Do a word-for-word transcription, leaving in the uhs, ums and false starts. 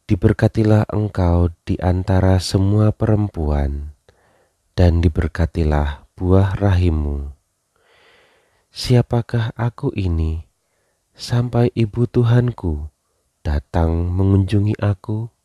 Diberkatilah engkau di antara semua perempuan, dan diberkatilah buah rahimmu. Siapakah aku ini, sampai ibu Tuhanku datang mengunjungi aku?